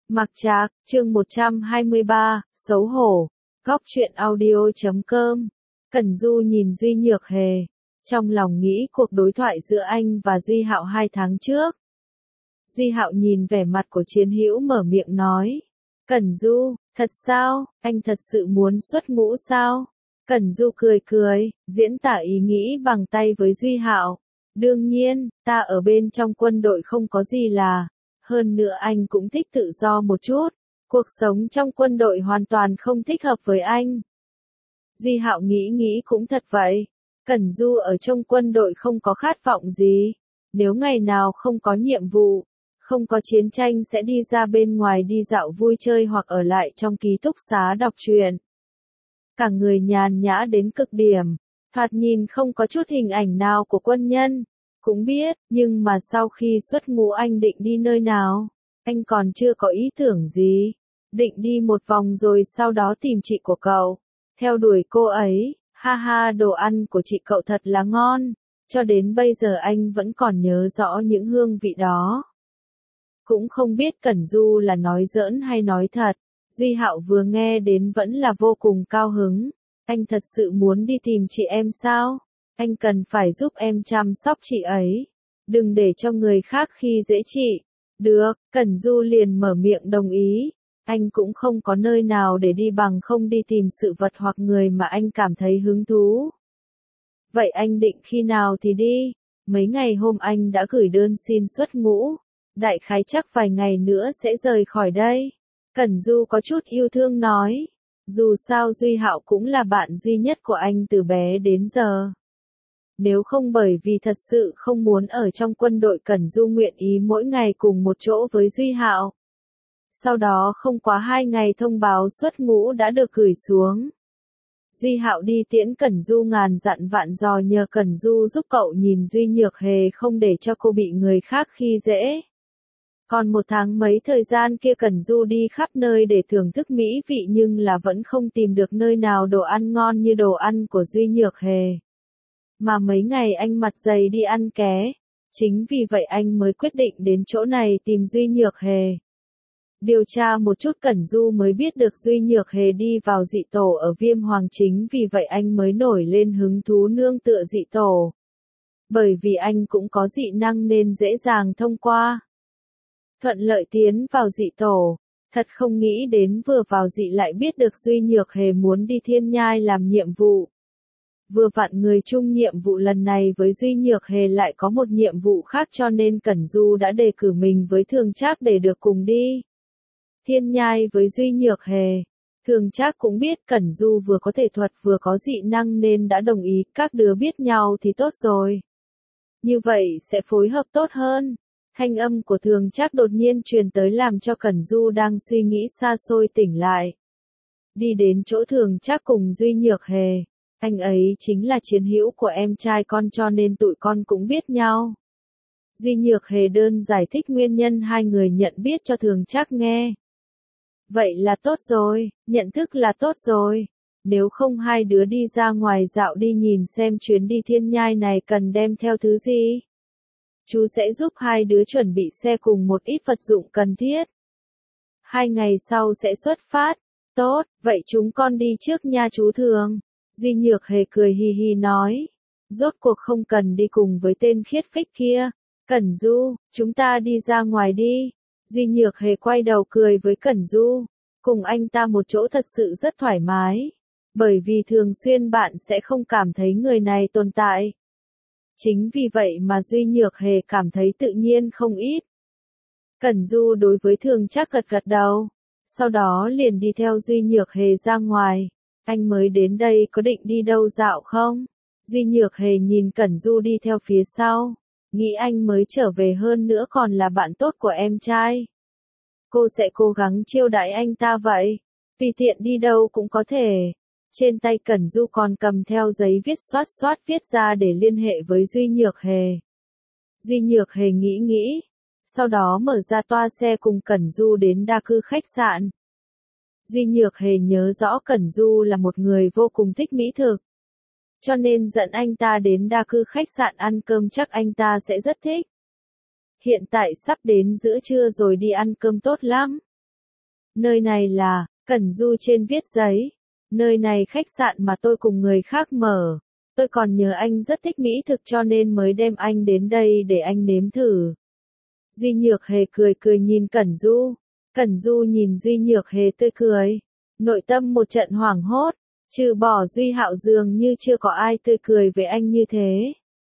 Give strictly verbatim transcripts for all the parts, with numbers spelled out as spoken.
Mặc Trạc, chương một trăm hai mươi ba, xấu hổ. Góc truyện audio chấm com. Cẩn Du nhìn Duy Nhược Hề, trong lòng nghĩ cuộc đối thoại giữa anh và Duy Hạo hai tháng trước. Duy Hạo nhìn vẻ mặt của Chiến Hữu mở miệng nói. Cẩn Du, thật sao, anh thật sự muốn xuất ngũ sao? Cẩn Du cười cười, diễn tả ý nghĩ bằng tay với Duy Hạo. Đương nhiên, ta ở bên trong quân đội không có gì là. Hơn nữa anh cũng thích tự do một chút. Cuộc sống trong quân đội hoàn toàn không thích hợp với anh. Duy Hạo nghĩ nghĩ cũng thật vậy. Cẩn Du ở trong quân đội không có khát vọng gì. Nếu ngày nào không có nhiệm vụ, không có chiến tranh sẽ đi ra bên ngoài đi dạo vui chơi hoặc ở lại trong ký túc xá đọc truyện. Cả người nhàn nhã đến cực điểm, thoạt nhìn không có chút hình ảnh nào của quân nhân. Cũng biết, nhưng mà sau khi xuất ngũ anh định đi nơi nào? Anh còn chưa có ý tưởng gì. Định đi một vòng rồi sau đó tìm chị của cậu. Theo đuổi cô ấy, ha ha, đồ ăn của chị cậu thật là ngon. Cho đến bây giờ anh vẫn còn nhớ rõ những hương vị đó. Cũng không biết Cẩn Du là nói giỡn hay nói thật. Duy Hạo vừa nghe đến vẫn là vô cùng cao hứng. Anh thật sự muốn đi tìm chị em sao? Anh cần phải giúp em chăm sóc chị ấy. Đừng để cho người khác khi dễ chị. Được, Cẩn Du liền mở miệng đồng ý. Anh cũng không có nơi nào để đi bằng không đi tìm sự vật hoặc người mà anh cảm thấy hứng thú. Vậy anh định khi nào thì đi? Mấy ngày hôm anh đã gửi đơn xin xuất ngũ. Đại khái chắc vài ngày nữa sẽ rời khỏi đây. Cẩn Du có chút yêu thương nói. Dù sao Duy Hạo cũng là bạn duy nhất của anh từ bé đến giờ. Nếu không bởi vì thật sự không muốn ở trong quân đội, Cẩn Du nguyện ý mỗi ngày cùng một chỗ với Duy Hạo. Sau đó không quá hai ngày thông báo xuất ngũ đã được gửi xuống. Duy Hạo đi tiễn Cẩn Du ngàn dặn vạn dò nhờ Cẩn Du giúp cậu nhìn Duy Nhược Hề không để cho cô bị người khác khi dễ. Còn một tháng mấy thời gian kia Cẩn Du đi khắp nơi để thưởng thức mỹ vị nhưng là vẫn không tìm được nơi nào đồ ăn ngon như đồ ăn của Duy Nhược Hề. Mà mấy ngày anh mặt dày đi ăn ké. Chính vì vậy anh mới quyết định đến chỗ này tìm Duy Nhược Hề. Điều tra một chút Cẩn Du mới biết được Duy Nhược Hề đi vào dị tổ ở Viêm Hoàng, chính vì vậy anh mới nổi lên hứng thú nương tựa dị tổ. Bởi vì anh cũng có dị năng nên dễ dàng thông qua. Thuận lợi tiến vào dị tổ. Thật không nghĩ đến vừa vào dị lại biết được Duy Nhược Hề muốn đi Thiên Nhai làm nhiệm vụ. Vừa vặn người chung nhiệm vụ lần này với Duy Nhược Hề lại có một nhiệm vụ khác cho nên Cẩn Du đã đề cử mình với Thường Trác để được cùng đi. Thiên Nhai với Duy Nhược Hề. Thường Trác cũng biết Cẩn Du vừa có thể thuật vừa có dị năng nên đã đồng ý, các đứa biết nhau thì tốt rồi. Như vậy sẽ phối hợp tốt hơn. Thanh âm của Thường Trác đột nhiên truyền tới làm cho Cẩn Du đang suy nghĩ xa xôi tỉnh lại. Đi đến chỗ Thường Trác cùng Duy Nhược Hề. Anh ấy chính là chiến hữu của em trai con cho nên tụi con cũng biết nhau. Duy Nhược Hề đơn giải thích nguyên nhân hai người nhận biết cho Thường Trác nghe. Vậy là tốt rồi, nhận thức là tốt rồi. Nếu không hai đứa đi ra ngoài dạo đi nhìn xem chuyến đi Thiên Nhai này cần đem theo thứ gì. Chú sẽ giúp hai đứa chuẩn bị xe cùng một ít vật dụng cần thiết. Hai ngày sau sẽ xuất phát. Tốt, vậy chúng con đi trước nha chú Thường. Duy Nhược Hề cười hi hi nói. Rốt cuộc không cần đi cùng với tên khiết phích kia. Cẩn Du, chúng ta đi ra ngoài đi. Duy Nhược Hề quay đầu cười với Cẩn Du. Cùng anh ta một chỗ thật sự rất thoải mái. Bởi vì thường xuyên bạn sẽ không cảm thấy người này tồn tại. Chính vì vậy mà Duy Nhược Hề cảm thấy tự nhiên không ít. Cẩn Du đối với Thường Trác gật gật đầu. Sau đó liền đi theo Duy Nhược Hề ra ngoài. Anh mới đến đây có định đi đâu dạo không? Duy Nhược Hề nhìn Cẩn Du đi theo phía sau. Nghĩ anh mới trở về hơn nữa còn là bạn tốt của em trai. Cô sẽ cố gắng chiêu đãi anh ta vậy. Vì tiện đi đâu cũng có thể. Trên tay Cẩn Du còn cầm theo giấy viết xoát xoát viết ra để liên hệ với Duy Nhược Hề. Duy Nhược Hề nghĩ nghĩ. Sau đó mở ra toa xe cùng Cẩn Du đến đa cư khách sạn. Duy Nhược Hề nhớ rõ Cẩn Du là một người vô cùng thích mỹ thực. Cho nên dẫn anh ta đến đa cư khách sạn ăn cơm chắc anh ta sẽ rất thích. Hiện tại sắp đến giữa trưa rồi đi ăn cơm tốt lắm. Nơi này là, Cẩn Du trên viết giấy. Nơi này khách sạn mà tôi cùng người khác mở. Tôi còn nhớ anh rất thích mỹ thực cho nên mới đem anh đến đây để anh nếm thử. Duy Nhược Hề cười cười nhìn Cẩn Du. Cẩn Du nhìn Duy Nhược Hề tươi cười. Nội tâm một trận hoảng hốt. Trừ bỏ Duy Hạo dường như chưa có ai tươi cười với anh như thế.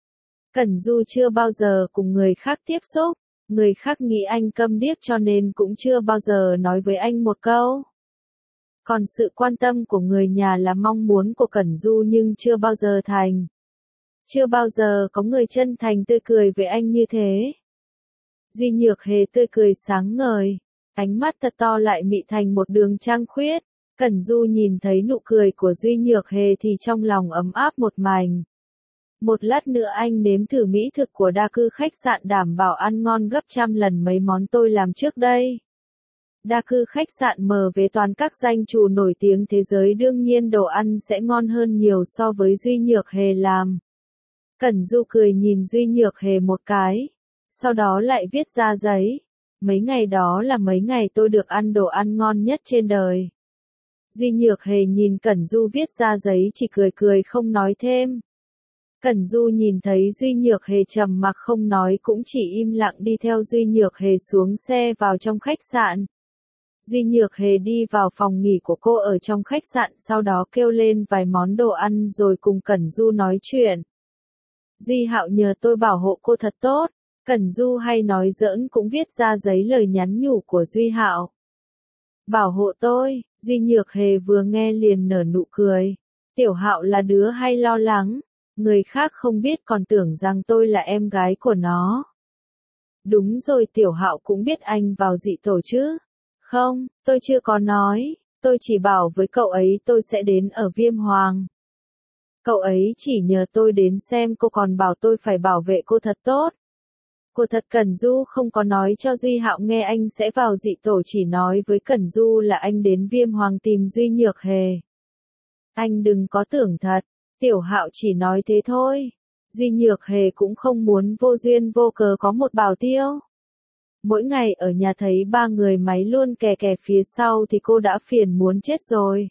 Cẩn Du chưa bao giờ cùng người khác tiếp xúc. Người khác nghĩ anh câm điếc cho nên cũng chưa bao giờ nói với anh một câu. Còn sự quan tâm của người nhà là mong muốn của Cẩn Du nhưng chưa bao giờ thành. Chưa bao giờ có người chân thành tươi cười với anh như thế. Duy Nhược Hề tươi cười sáng ngời. Ánh mắt thật to lại mị thành một đường trăng khuyết. Cẩn Du nhìn thấy nụ cười của Duy Nhược Hề thì trong lòng ấm áp một mảnh. Một lát nữa anh nếm thử mỹ thực của đa cư khách sạn đảm bảo ăn ngon gấp trăm lần mấy món tôi làm trước đây. Đa cư khách sạn mở về toàn các danh chủ nổi tiếng thế giới đương nhiên đồ ăn sẽ ngon hơn nhiều so với Duy Nhược Hề làm. Cẩn Du cười nhìn Duy Nhược Hề một cái. Sau đó lại viết ra giấy. Mấy ngày đó là mấy ngày tôi được ăn đồ ăn ngon nhất trên đời. Duy Nhược Hề nhìn Cẩn Du viết ra giấy chỉ cười cười không nói thêm. Cẩn Du nhìn thấy Duy Nhược Hề trầm mặc không nói cũng chỉ im lặng đi theo Duy Nhược Hề xuống xe vào trong khách sạn. Duy Nhược Hề đi vào phòng nghỉ của cô ở trong khách sạn sau đó kêu lên vài món đồ ăn rồi cùng Cẩn Du nói chuyện. Duy Hạo nhờ tôi bảo hộ cô thật tốt. Cẩn Du hay nói giỡn cũng viết ra giấy lời nhắn nhủ của Duy Hạo. Bảo hộ tôi, Duy Nhược Hề vừa nghe liền nở nụ cười. Tiểu Hạo là đứa hay lo lắng. Người khác không biết còn tưởng rằng tôi là em gái của nó. Đúng rồi, Tiểu Hạo cũng biết anh vào dị tổ chứ. Không, tôi chưa có nói, tôi chỉ bảo với cậu ấy tôi sẽ đến ở Viêm Hoàng. Cậu ấy chỉ nhờ tôi đến xem cô còn bảo tôi phải bảo vệ cô thật tốt. Cô thật Cẩn Du không có nói cho Duy Hạo nghe anh sẽ vào dị tổ, chỉ nói với Cẩn Du là anh đến Viêm Hoàng tìm Duy Nhược Hề. Anh đừng có tưởng thật, Tiểu Hạo chỉ nói thế thôi. Duy Nhược Hề cũng không muốn vô duyên vô cớ có một bảo tiêu. Mỗi ngày ở nhà thấy ba người máy luôn kè kè phía sau thì cô đã phiền muốn chết rồi.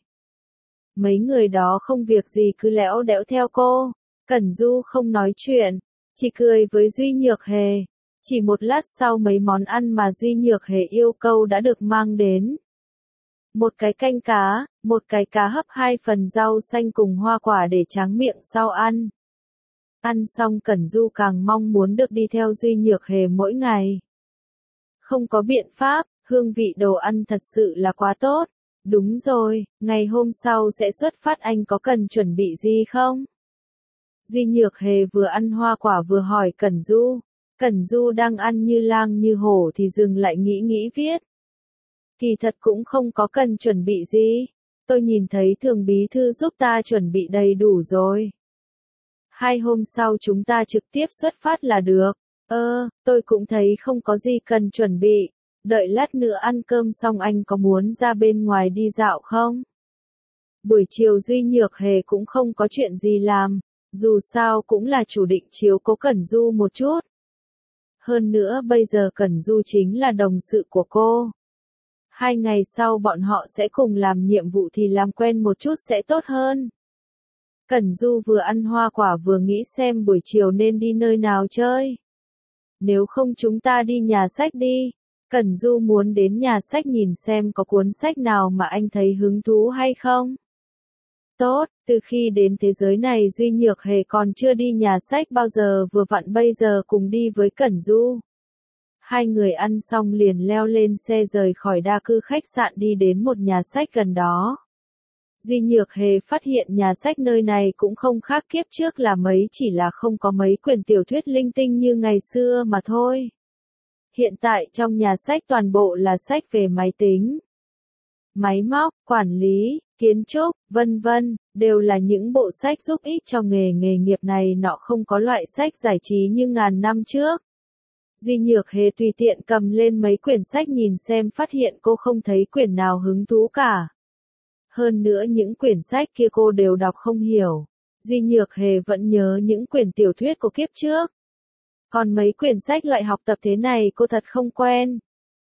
Mấy người đó không việc gì cứ lẽo đẽo theo cô. Cẩn Du không nói chuyện, chỉ cười với Duy Nhược Hề. Chỉ một lát sau mấy món ăn mà Duy Nhược Hề yêu cầu đã được mang đến. Một cái canh cá, một cái cá hấp, hai phần rau xanh cùng hoa quả để tráng miệng sau ăn. Ăn xong Cẩn Du càng mong muốn được đi theo Duy Nhược Hề mỗi ngày. Không có biện pháp, hương vị đồ ăn thật sự là quá tốt. Đúng rồi, ngày hôm sau sẽ xuất phát, anh có cần chuẩn bị gì không? Duy Nhược Hề vừa ăn hoa quả vừa hỏi Cẩn Du. Cẩn Du đang ăn như lang như hổ thì dừng lại nghĩ nghĩ viết. Kỳ thật cũng không có cần chuẩn bị gì. Tôi nhìn thấy Thường bí thư giúp ta chuẩn bị đầy đủ rồi. Hai hôm sau chúng ta trực tiếp xuất phát là được. Ơ, tôi cũng thấy không có gì cần chuẩn bị. Đợi lát nữa ăn cơm xong anh có muốn ra bên ngoài đi dạo không? Buổi chiều Duy Nhược Hề cũng không có chuyện gì làm. Dù sao cũng là chủ định chiếu cố Cẩn Du một chút. Hơn nữa bây giờ Cẩn Du chính là đồng sự của cô. Hai ngày sau bọn họ sẽ cùng làm nhiệm vụ thì làm quen một chút sẽ tốt hơn. Cẩn Du vừa ăn hoa quả vừa nghĩ xem buổi chiều nên đi nơi nào chơi. Nếu không chúng ta đi nhà sách đi. Cẩn Du muốn đến nhà sách nhìn xem có cuốn sách nào mà anh thấy hứng thú hay không. Tốt, từ khi đến thế giới này Duy Nhược Hề còn chưa đi nhà sách bao giờ, vừa vặn bây giờ cùng đi với Cẩn Du. Hai người ăn xong liền leo lên xe rời khỏi đa cư khách sạn đi đến một nhà sách gần đó. Duy Nhược Hề phát hiện nhà sách nơi này cũng không khác kiếp trước là mấy, chỉ là không có mấy quyển tiểu thuyết linh tinh như ngày xưa mà thôi. Hiện tại trong nhà sách toàn bộ là sách về máy tính, máy móc, quản lý, kiến trúc, vân vân, đều là những bộ sách giúp ích cho nghề nghề nghiệp này nọ, không có loại sách giải trí như ngàn năm trước. Duy Nhược Hề tùy tiện cầm lên mấy quyển sách nhìn xem, phát hiện cô không thấy quyển nào hứng thú cả. Hơn nữa những quyển sách kia cô đều đọc không hiểu. Duy Nhược Hề vẫn nhớ những quyển tiểu thuyết của kiếp trước. Còn mấy quyển sách loại học tập thế này cô thật không quen.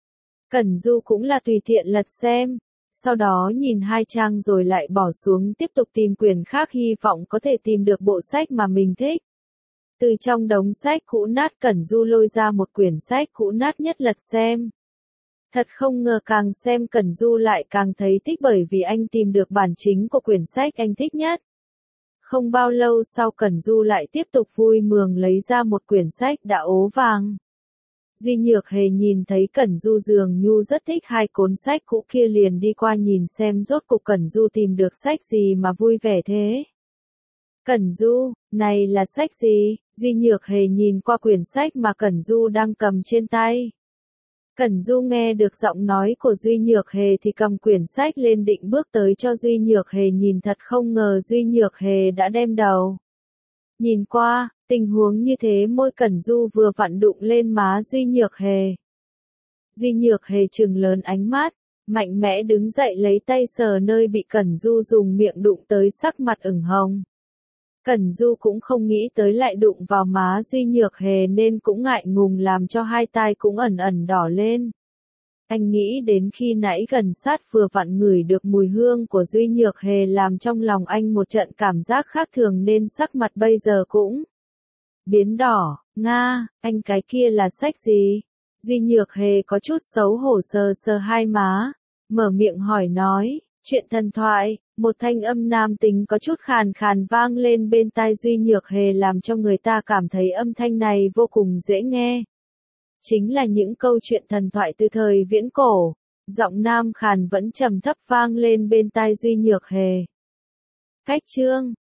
Cẩn Du cũng là tùy tiện lật xem, sau đó nhìn hai trang rồi lại bỏ xuống tiếp tục tìm quyển khác hy vọng có thể tìm được bộ sách mà mình thích. Từ trong đống sách cũ nát Cẩn Du lôi ra một quyển sách cũ nát nhất lật xem. Thật không ngờ càng xem Cẩn Du lại càng thấy thích bởi vì anh tìm được bản chính của quyển sách anh thích nhất. Không bao lâu sau Cẩn Du lại tiếp tục vui mừng lấy ra một quyển sách đã ố vàng. Duy Nhược Hề nhìn thấy Cẩn Du dường như rất thích hai cuốn sách cũ kia liền đi qua nhìn xem rốt cuộc Cẩn Du tìm được sách gì mà vui vẻ thế. Cẩn Du, này là sách gì? Duy Nhược Hề nhìn qua quyển sách mà Cẩn Du đang cầm trên tay. Cẩn Du nghe được giọng nói của Duy Nhược Hề thì cầm quyển sách lên định bước tới cho Duy Nhược Hề nhìn thật không ngờ Duy Nhược Hề đã đem đầu. Nhìn qua, tình huống như thế môi Cẩn Du vừa vặn đụng lên má Duy Nhược Hề. Duy Nhược Hề trừng lớn ánh mắt, mạnh mẽ đứng dậy lấy tay sờ nơi bị Cẩn Du dùng miệng đụng tới sắc mặt ửng hồng. Cẩn Du cũng không nghĩ tới lại đụng vào má Duy Nhược Hề nên cũng ngại ngùng làm cho hai tai cũng ẩn ẩn đỏ lên. Anh nghĩ đến khi nãy gần sát vừa vặn ngửi được mùi hương của Duy Nhược Hề làm trong lòng anh một trận cảm giác khác thường nên sắc mặt bây giờ cũng biến đỏ. Nga, anh cái kia là sách gì? Duy Nhược Hề có chút xấu hổ sờ sờ hai má, mở miệng hỏi nói, chuyện thần thoại. Một thanh âm nam tính có chút khàn khàn vang lên bên tai Duy Nhược Hề làm cho người ta cảm thấy âm thanh này vô cùng dễ nghe. Chính là những câu chuyện thần thoại từ thời viễn cổ. Giọng nam khàn vẫn trầm thấp vang lên bên tai Duy Nhược Hề. Cách chương